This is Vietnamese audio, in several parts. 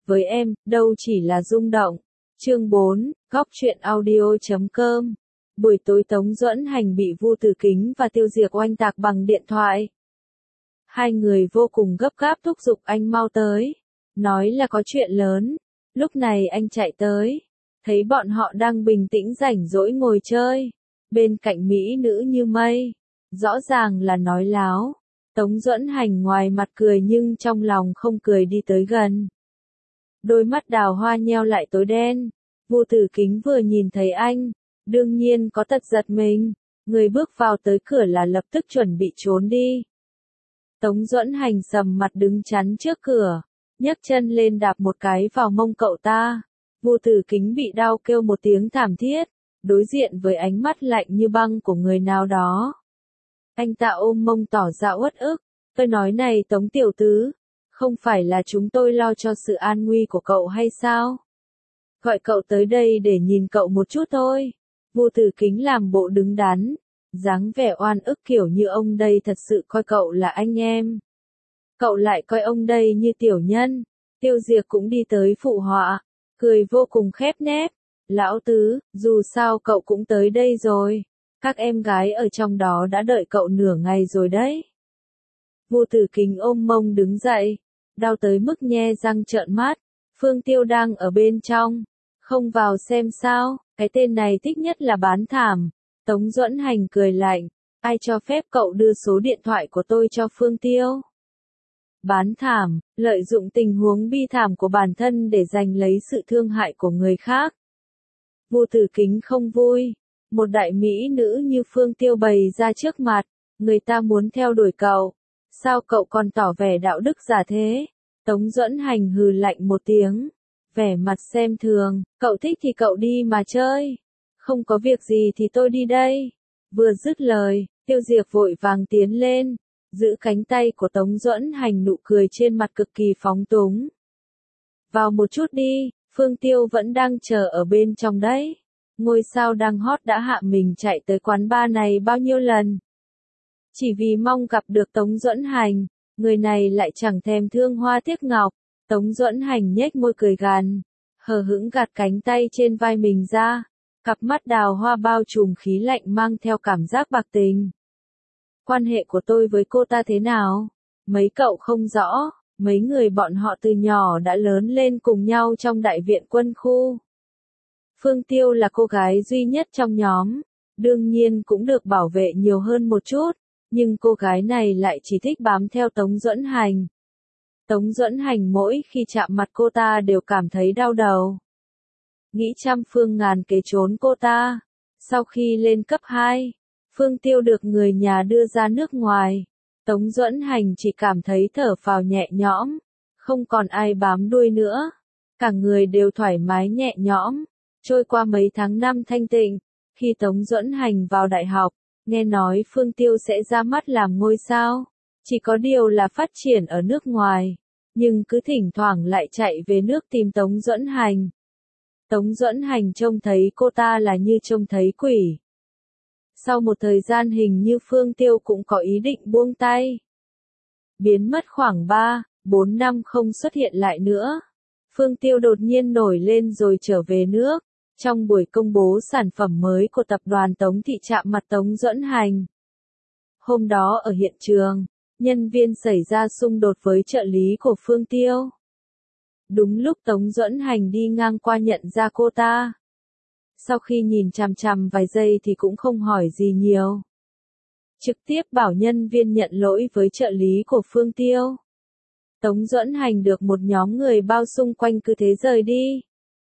với em, đâu chỉ là rung động. Chương 4, Góc truyện audio.com. Buổi tối Tống Duẫn Hành bị Vu Tử Kính và Tiêu Diệc oanh tạc bằng điện thoại. Hai người vô cùng gấp gáp thúc giục anh mau tới, nói là có chuyện lớn. Lúc này anh chạy tới, thấy bọn họ đang bình tĩnh rảnh rỗi ngồi chơi, bên cạnh mỹ nữ như mây, rõ ràng là nói láo. Tống Duẫn Hành ngoài mặt cười nhưng trong lòng không cười đi tới gần. Đôi mắt đào hoa nheo lại tối đen. Vu Tử Kính vừa nhìn thấy anh, đương nhiên có tật giật mình, người bước vào tới cửa là lập tức chuẩn bị trốn đi. Tống Duẫn Hành sầm mặt đứng chắn trước cửa, nhấc chân lên đạp một cái vào mông cậu ta. Vu Tử Kính bị đau kêu một tiếng thảm thiết, đối diện với ánh mắt lạnh như băng của người nào đó. Anh ta ôm mông tỏ ra uất ức, tôi nói này Tống tiểu tứ, không phải là chúng tôi lo cho sự an nguy của cậu hay sao? Gọi cậu tới đây để nhìn cậu một chút thôi. Vu Tử Kính làm bộ đứng đắn, dáng vẻ oan ức kiểu như ông đây thật sự coi cậu là anh em. Cậu lại coi ông đây như tiểu nhân. Tiêu Diệc cũng đi tới phụ họa, cười vô cùng khép nép. Lão tứ, dù sao cậu cũng tới đây rồi. Các em gái ở trong đó đã đợi cậu nửa ngày rồi đấy. Vu Tử Kính ôm mông đứng dậy, đau tới mức nhe răng trợn mắt. Phương Tiêu đang ở bên trong, không vào xem sao, cái tên này thích nhất là bán thảm. Tống Duẫn Hành cười lạnh, ai cho phép cậu đưa số điện thoại của tôi cho Phương Tiêu? Bán thảm, lợi dụng tình huống bi thảm của bản thân để giành lấy sự thương hại của người khác. Vu Tử Kính không vui, một đại mỹ nữ như Phương Tiêu bày ra trước mặt, người ta muốn theo đuổi cậu, sao cậu còn tỏ vẻ đạo đức giả thế? Tống Duẫn Hành hừ lạnh một tiếng, vẻ mặt xem thường, cậu thích thì cậu đi mà chơi, không có việc gì thì tôi đi đây. Vừa dứt lời, Tiêu Diệc vội vàng tiến lên, giữ cánh tay của Tống Duẫn Hành, nụ cười trên mặt cực kỳ phóng túng. Vào một chút đi, Phương Tiêu vẫn đang chờ ở bên trong đấy. Ngôi sao đang hot đã hạ mình chạy tới quán bar này bao nhiêu lần. Chỉ vì mong gặp được Tống Duẫn Hành, người này lại chẳng thèm thương hoa tiếc ngọc. Tống Duẫn Hành nhếch môi cười gằn, hờ hững gạt cánh tay trên vai mình ra, cặp mắt đào hoa bao trùm khí lạnh mang theo cảm giác bạc tình. Quan hệ của tôi với cô ta thế nào? Mấy cậu không rõ, mấy người bọn họ từ nhỏ đã lớn lên cùng nhau trong đại viện quân khu. Phương Tiêu là cô gái duy nhất trong nhóm, đương nhiên cũng được bảo vệ nhiều hơn một chút, nhưng cô gái này lại chỉ thích bám theo Tống Duẫn Hành. Tống Duẫn Hành mỗi khi chạm mặt cô ta đều cảm thấy đau đầu. Nghĩ trăm phương ngàn kế trốn cô ta. Sau khi lên cấp 2, Phương Tiêu được người nhà đưa ra nước ngoài. Tống Duẫn Hành chỉ cảm thấy thở phào nhẹ nhõm, không còn ai bám đuôi nữa. Cả người đều thoải mái nhẹ nhõm. Trôi qua mấy tháng năm thanh tịnh, khi Tống Duẫn Hành vào đại học, nghe nói Phương Tiêu sẽ ra mắt làm ngôi sao. Chỉ có điều là phát triển ở nước ngoài, nhưng cứ thỉnh thoảng lại chạy về nước tìm Tống Duẫn Hành. Tống Duẫn Hành trông thấy cô ta là như trông thấy quỷ. Sau một thời gian hình như Phương Tiêu cũng có ý định buông tay. Biến mất khoảng 3-4 năm không xuất hiện lại nữa. Phương Tiêu đột nhiên nổi lên rồi trở về nước. Trong buổi công bố sản phẩm mới của tập đoàn Tống Thị chạm mặt Tống Duẫn Hành. Hôm đó ở hiện trường, nhân viên xảy ra xung đột với trợ lý của Phương Tiêu. Đúng lúc Tống Duẫn Hành đi ngang qua nhận ra cô ta. Sau khi nhìn chằm chằm vài giây thì cũng không hỏi gì nhiều. Trực tiếp bảo nhân viên nhận lỗi với trợ lý của Phương Tiêu. Tống Duẫn Hành được một nhóm người bao xung quanh cứ thế rời đi.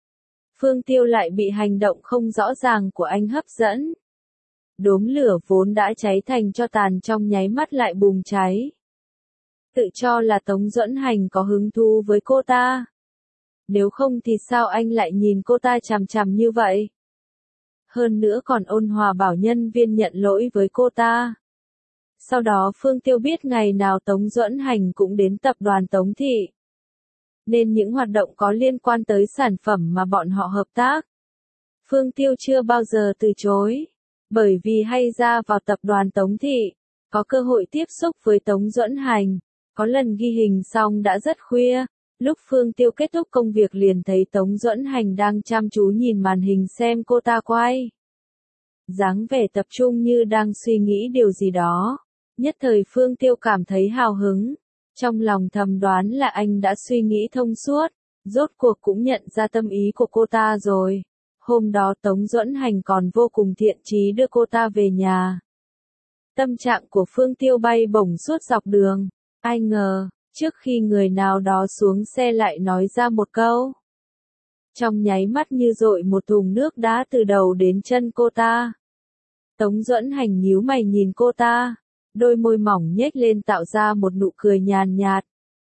Phương Tiêu lại bị hành động không rõ ràng của anh hấp dẫn. Đốm lửa vốn đã cháy thành tro tàn trong nháy mắt lại bùng cháy. Tự cho là Tống Duẫn Hành có hứng thú với cô ta. Nếu không thì sao anh lại nhìn cô ta chằm chằm như vậy? Hơn nữa còn ôn hòa bảo nhân viên nhận lỗi với cô ta. Sau đó Phương Tiêu biết ngày nào Tống Duẫn Hành cũng đến tập đoàn Tống Thị. Nên những hoạt động có liên quan tới sản phẩm mà bọn họ hợp tác, Phương Tiêu chưa bao giờ từ chối. Bởi vì hay ra vào tập đoàn Tống Thị, có cơ hội tiếp xúc với Tống Duẫn Hành. Có lần ghi hình xong đã rất khuya, Lúc Phương Tiêu kết thúc công việc liền thấy Tống Duẫn Hành đang chăm chú nhìn màn hình xem cô ta quay. Dáng vẻ tập trung như đang suy nghĩ điều gì đó. Nhất thời Phương Tiêu cảm thấy hào hứng. Trong lòng thầm đoán là anh đã suy nghĩ thông suốt. Rốt cuộc cũng nhận ra tâm ý của cô ta rồi. Hôm đó Tống Duẫn Hành còn vô cùng thiện chí đưa cô ta về nhà. Tâm trạng của Phương Tiêu bay bổng suốt dọc đường. Ai ngờ, trước khi người nào đó xuống xe lại nói ra một câu. Trong nháy mắt như dội một thùng nước đá từ đầu đến chân cô ta. Tống Duẫn Hành nhíu mày nhìn cô ta. Đôi môi mỏng nhếch lên tạo ra một nụ cười nhàn nhạt.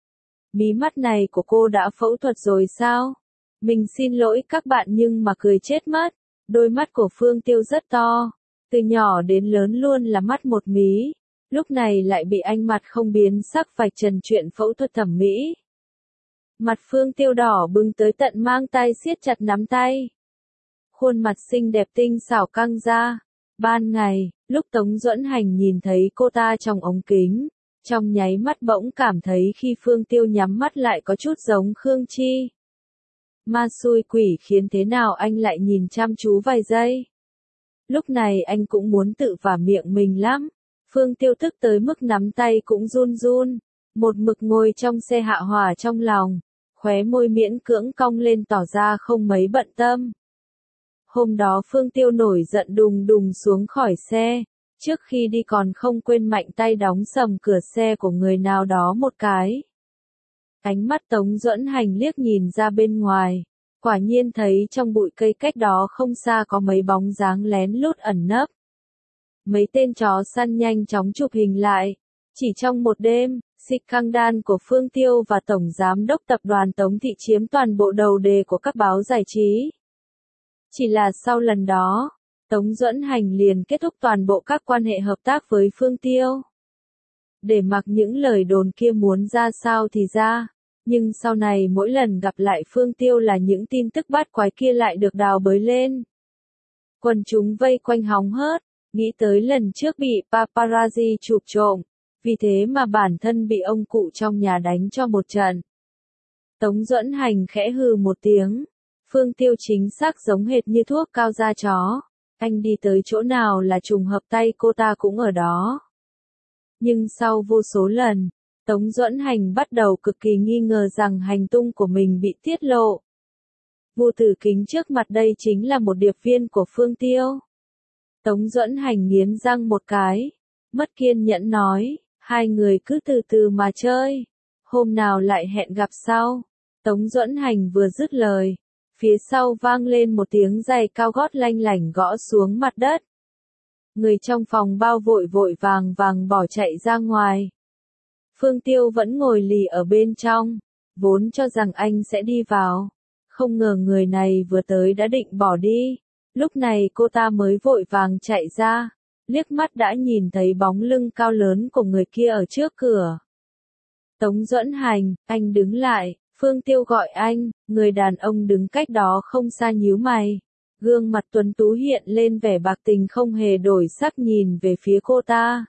Mí mắt này của cô đã phẫu thuật rồi sao? Mình xin lỗi các bạn nhưng mà cười chết mất. Đôi mắt của Phương Tiêu rất to. Từ nhỏ đến lớn luôn là mắt một mí. Lúc này lại bị anh mặt không biến sắc vạch trần chuyện phẫu thuật thẩm mỹ. Mặt Phương Tiêu đỏ bừng tới tận mang tay siết chặt nắm tay. Khuôn mặt xinh đẹp tinh xảo căng ra. Ban ngày, lúc Tống Duẫn Hành nhìn thấy cô ta trong ống kính, trong nháy mắt bỗng cảm thấy khi Phương Tiêu nhắm mắt lại có chút giống Khương Chi. Ma xui quỷ khiến thế nào anh lại nhìn chăm chú vài giây. Lúc này anh cũng muốn tự vả miệng mình lắm. Phương Tiêu tức tới mức nắm tay cũng run run. Một mực ngồi trong xe hạ hỏa trong lòng. Khóe môi miễn cưỡng cong lên tỏ ra không mấy bận tâm. Hôm đó Phương Tiêu nổi giận đùng đùng xuống khỏi xe. Trước khi đi còn không quên mạnh tay đóng sầm cửa xe của người nào đó một cái. Ánh mắt Tống Duẫn Hành liếc nhìn ra bên ngoài. Quả nhiên thấy trong bụi cây cách đó không xa có mấy bóng dáng lén lút ẩn nấp. Mấy tên chó săn nhanh chóng chụp hình lại. Chỉ trong một đêm, scandal của Phương Tiêu và Tổng Giám đốc Tập đoàn Tống Thị chiếm toàn bộ đầu đề của các báo giải trí. Chỉ là sau lần đó, Tống Duẫn Hành liền kết thúc toàn bộ các quan hệ hợp tác với Phương Tiêu. Để mặc những lời đồn kia muốn ra sao thì ra, nhưng sau này mỗi lần gặp lại Phương Tiêu là những tin tức bát quái kia lại được đào bới lên. Quần chúng vây quanh hóng hớt, nghĩ tới lần trước bị paparazzi chụp trộm, vì thế mà bản thân bị ông cụ trong nhà đánh cho một trận. Tống Duẫn Hành khẽ hừ một tiếng. Phương Tiêu chính xác giống hệt như thuốc cao da chó. Anh đi tới chỗ nào là trùng hợp tay cô ta cũng ở đó. Nhưng sau vô số lần, Tống Duẫn Hành bắt đầu cực kỳ nghi ngờ rằng hành tung của mình bị tiết lộ. Vu Tử Kính trước mặt đây chính là một điệp viên của Phương Tiêu. Tống Duẫn Hành nghiến răng một cái. Mất kiên nhẫn nói, hai người cứ từ từ mà chơi. Hôm nào lại hẹn gặp sau. Tống Duẫn Hành vừa dứt lời. Phía sau vang lên một tiếng giày cao gót lanh lảnh gõ xuống mặt đất. Người trong phòng bao vội vội vàng vàng bỏ chạy ra ngoài. Phương Tiêu vẫn ngồi lì ở bên trong, vốn cho rằng anh sẽ đi vào. Không ngờ người này vừa tới đã định bỏ đi. Lúc này cô ta mới vội vàng chạy ra, liếc mắt đã nhìn thấy bóng lưng cao lớn của người kia ở trước cửa. Tống Duẫn Hành, anh đứng lại. Phương Tiêu gọi anh, người đàn ông đứng cách đó không xa nhíu mày. Gương mặt tuấn tú hiện lên vẻ bạc tình không hề đổi sắc nhìn về phía cô ta.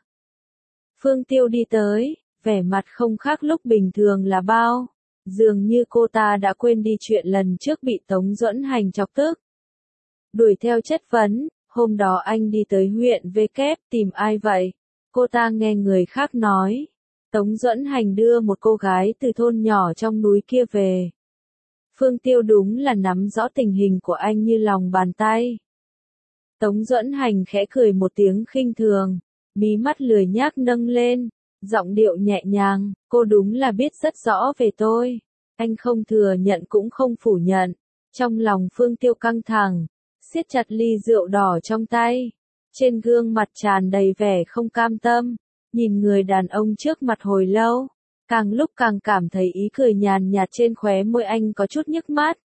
Phương Tiêu đi tới, vẻ mặt không khác lúc bình thường là bao. Dường như cô ta đã quên đi chuyện lần trước bị Tống Duẫn Hành chọc tức. Đuổi theo chất vấn, hôm đó anh đi tới huyện V Kép tìm ai vậy? Cô ta nghe người khác nói. Tống Duẫn Hành đưa một cô gái từ thôn nhỏ trong núi kia về. Phương Tiêu đúng là nắm rõ tình hình của anh như lòng bàn tay. Tống Duẫn Hành khẽ cười một tiếng khinh thường, mí mắt lười nhác nâng lên, giọng điệu nhẹ nhàng, cô đúng là biết rất rõ về tôi. Anh không thừa nhận cũng không phủ nhận. Trong lòng Phương Tiêu căng thẳng, siết chặt ly rượu đỏ trong tay. Trên gương mặt tràn đầy vẻ không cam tâm. Nhìn người đàn ông trước mặt hồi lâu, càng lúc càng cảm thấy ý cười nhàn nhạt trên khóe môi anh có chút nhức mắt.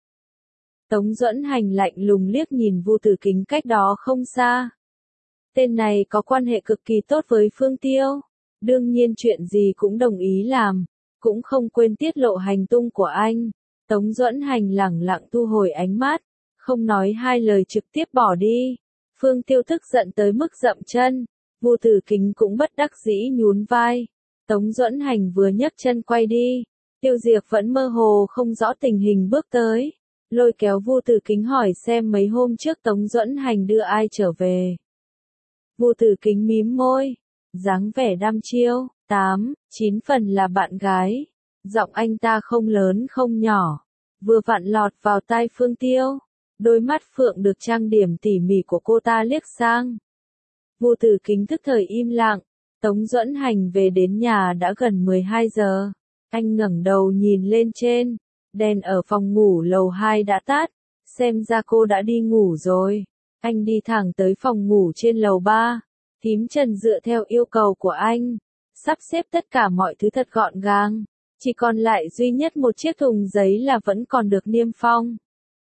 Tống Duẫn Hành lạnh lùng liếc nhìn Vu Tử Kính cách đó không xa. Tên này có quan hệ cực kỳ tốt với Phương Tiêu, đương nhiên chuyện gì cũng đồng ý làm, cũng không quên tiết lộ hành tung của anh. Tống Duẫn Hành lẳng lặng thu hồi ánh mắt, không nói hai lời trực tiếp bỏ đi. Phương Tiêu tức giận tới mức dậm chân. Vu Tử Kính cũng bất đắc dĩ nhún vai. Tống Duẫn Hành vừa nhấc chân quay đi, Tiêu Diệp vẫn mơ hồ không rõ tình hình bước tới, lôi kéo Vu Tử Kính hỏi xem mấy hôm trước Tống Duẫn Hành đưa ai trở về. Vu Tử Kính mím môi, dáng vẻ đăm chiêu, 8, 9 phần là bạn gái. Giọng anh ta không lớn không nhỏ, vừa vặn lọt vào tai Phương Tiêu. Đôi mắt phượng được trang điểm tỉ mỉ của cô ta liếc sang. Vu Tử Kính tức thời im lặng, Tống Duẫn Hành về đến nhà đã gần 12 giờ. Anh ngẩng đầu nhìn lên trên, đèn ở phòng ngủ lầu 2 đã tắt, xem ra cô đã đi ngủ rồi. Anh đi thẳng tới phòng ngủ trên lầu 3, Thím Trần dựa theo yêu cầu của anh, sắp xếp tất cả mọi thứ thật gọn gàng, chỉ còn lại duy nhất một chiếc thùng giấy là vẫn còn được niêm phong.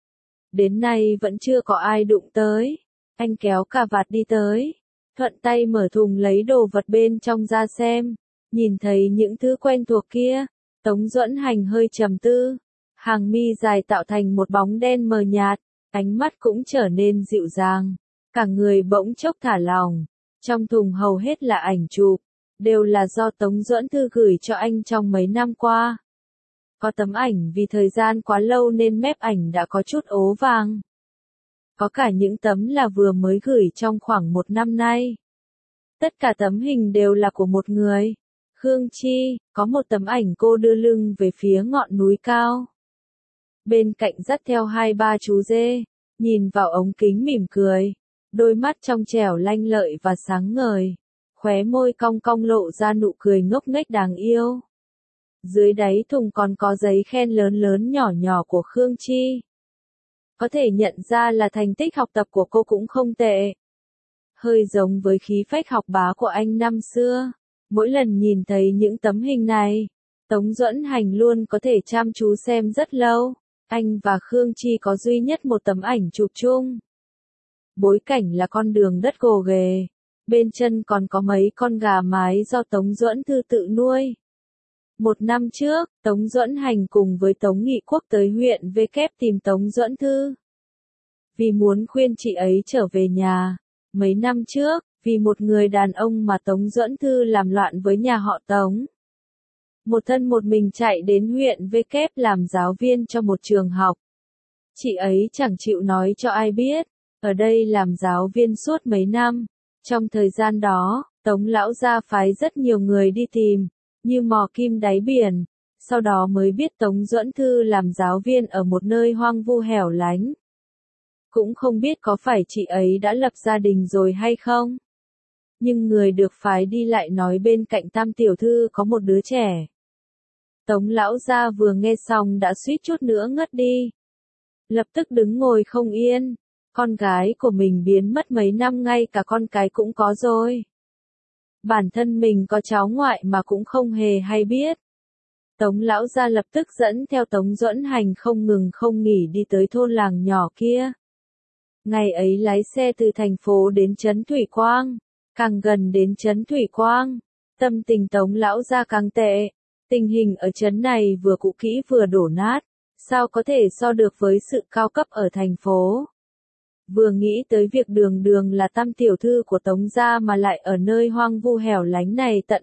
Đến nay vẫn chưa có ai đụng tới. Anh kéo cà vạt đi tới, thuận tay mở thùng lấy đồ vật bên trong ra xem, nhìn thấy những thứ quen thuộc kia, Tống Duẫn Hành hơi trầm tư, hàng mi dài tạo thành một bóng đen mờ nhạt, ánh mắt cũng trở nên dịu dàng, cả người bỗng chốc thả lỏng. Trong thùng hầu hết là ảnh chụp, đều là do Tống Duẫn Thư gửi cho anh trong mấy năm qua. Có tấm ảnh vì thời gian quá lâu nên mép ảnh đã có chút ố vàng. Có cả những tấm là vừa mới gửi trong khoảng 1 năm nay. Tất cả tấm hình đều là của một người. Khương Chi, có một tấm ảnh cô đưa lưng về phía ngọn núi cao. Bên cạnh dắt theo 2-3 chú dê, nhìn vào ống kính mỉm cười. Đôi mắt trong trẻo lanh lợi và sáng ngời. Khóe môi cong cong lộ ra nụ cười ngốc nghếch đáng yêu. Dưới đáy thùng còn có giấy khen lớn lớn nhỏ nhỏ của Khương Chi. Có thể nhận ra là thành tích học tập của cô cũng không tệ. Hơi giống với khí phách học bá của anh năm xưa. Mỗi lần nhìn thấy những tấm hình này, Tống Duẫn Hành luôn có thể chăm chú xem rất lâu. Anh và Khương Chi có duy nhất một tấm ảnh chụp chung. Bối cảnh là con đường đất gồ ghề. Bên chân còn có mấy con gà mái do Tống Duẫn Thư tự nuôi. 1 năm trước, Tống Duẫn Hành cùng với Tống Nghị Quốc tới huyện V Kép tìm Tống Duẫn Thư. Vì muốn khuyên chị ấy trở về nhà. Mấy năm trước, vì một người đàn ông mà Tống Duẫn Thư làm loạn với nhà họ Tống. Một thân một mình chạy đến huyện V Kép làm giáo viên cho một trường học. Chị ấy chẳng chịu nói cho ai biết, ở đây làm giáo viên suốt mấy năm. Trong thời gian đó, Tống lão gia phái rất nhiều người đi tìm, như mò kim đáy biển, sau đó mới biết Tống Duẫn Thư làm giáo viên ở một nơi hoang vu hẻo lánh. Cũng không biết có phải chị ấy đã lập gia đình rồi hay không. Nhưng người được phái đi lại nói bên cạnh Tam tiểu thư có một đứa trẻ. Tống lão gia vừa nghe xong đã suýt chút nữa ngất đi. Lập tức đứng ngồi không yên, con gái của mình biến mất mấy năm ngay cả con cái cũng có rồi. Bản thân mình có cháu ngoại mà cũng không hề hay biết. Tống lão gia lập tức dẫn theo Tống Duẫn Hành không ngừng không nghỉ đi tới thôn làng nhỏ kia. Ngày ấy lái xe từ thành phố đến trấn Thủy Quang, càng gần đến trấn Thủy Quang, tâm tình Tống lão gia càng tệ. Tình hình ở trấn này vừa cũ kỹ vừa đổ nát, sao có thể so được với sự cao cấp ở thành phố. Vừa nghĩ tới việc đường đường là Tam tiểu thư của Tống gia mà lại ở nơi hoang vu hẻo lánh này tận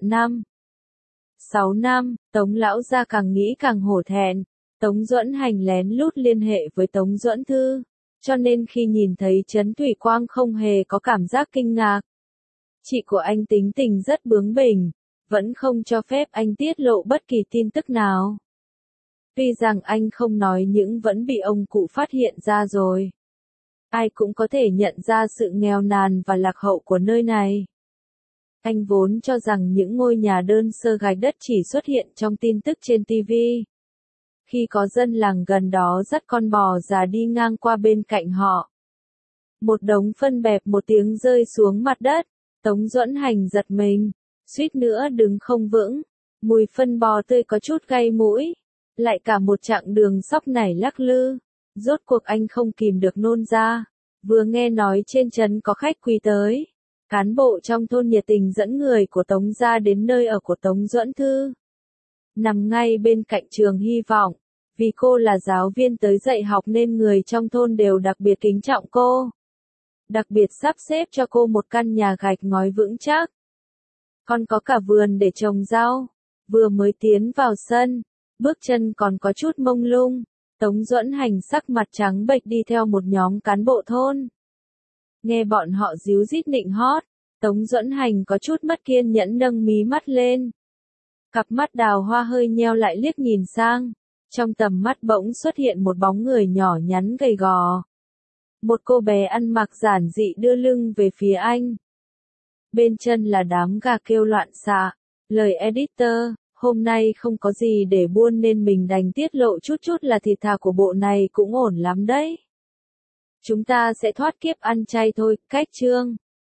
6 năm, Tống lão gia càng nghĩ càng hổ thẹn. Tống Duẫn Hành lén lút liên hệ với Tống Duẫn Thư, cho nên khi nhìn thấy trấn Thủy Quang không hề có cảm giác kinh ngạc. Chị của anh tính tình rất bướng bỉnh, vẫn không cho phép anh tiết lộ bất kỳ tin tức nào. Tuy rằng anh không nói nhưng vẫn bị ông cụ phát hiện ra rồi. Ai cũng có thể nhận ra sự nghèo nàn và lạc hậu của nơi này. Anh vốn cho rằng những ngôi nhà đơn sơ gạch đất chỉ xuất hiện trong tin tức trên TV. Khi có dân làng gần đó dắt con bò già đi ngang qua bên cạnh họ. Một đống phân bẹp một tiếng rơi xuống mặt đất, Tống Duẫn Hành giật mình, suýt nữa đứng không vững, mùi phân bò tươi có chút gây mũi, lại cả một chặng đường sóc nảy lắc lư, rốt cuộc anh không kìm được nôn ra, vừa nghe nói trên trấn có khách quý tới. Cán bộ trong thôn nhiệt tình dẫn người của Tống gia đến nơi ở của Tống Duẫn Thư. Nằm ngay bên cạnh trường Hy vọng, vì cô là giáo viên tới dạy học nên người trong thôn đều đặc biệt kính trọng cô. Đặc biệt sắp xếp cho cô một căn nhà gạch ngói vững chắc. Còn có cả vườn để trồng rau. Vừa mới tiến vào sân, bước chân còn có chút mông lung. Tống Duẫn Hành sắc mặt trắng bệch đi theo một nhóm cán bộ thôn. Nghe bọn họ díu dít nịnh hót, Tống Duẫn Hành có chút mất kiên nhẫn nâng mí mắt lên. Cặp mắt đào hoa hơi nheo lại liếc nhìn sang. Trong tầm mắt bỗng xuất hiện một bóng người nhỏ nhắn gầy gò. Một cô bé ăn mặc giản dị đưa lưng về phía anh. Bên chân là đám gà kêu loạn xạ. Lời editor, hôm nay không có gì để buôn nên mình đành tiết lộ chút là thịt thà của bộ này cũng ổn lắm đấy. Chúng ta sẽ thoát kiếp ăn chay thôi, cách chương.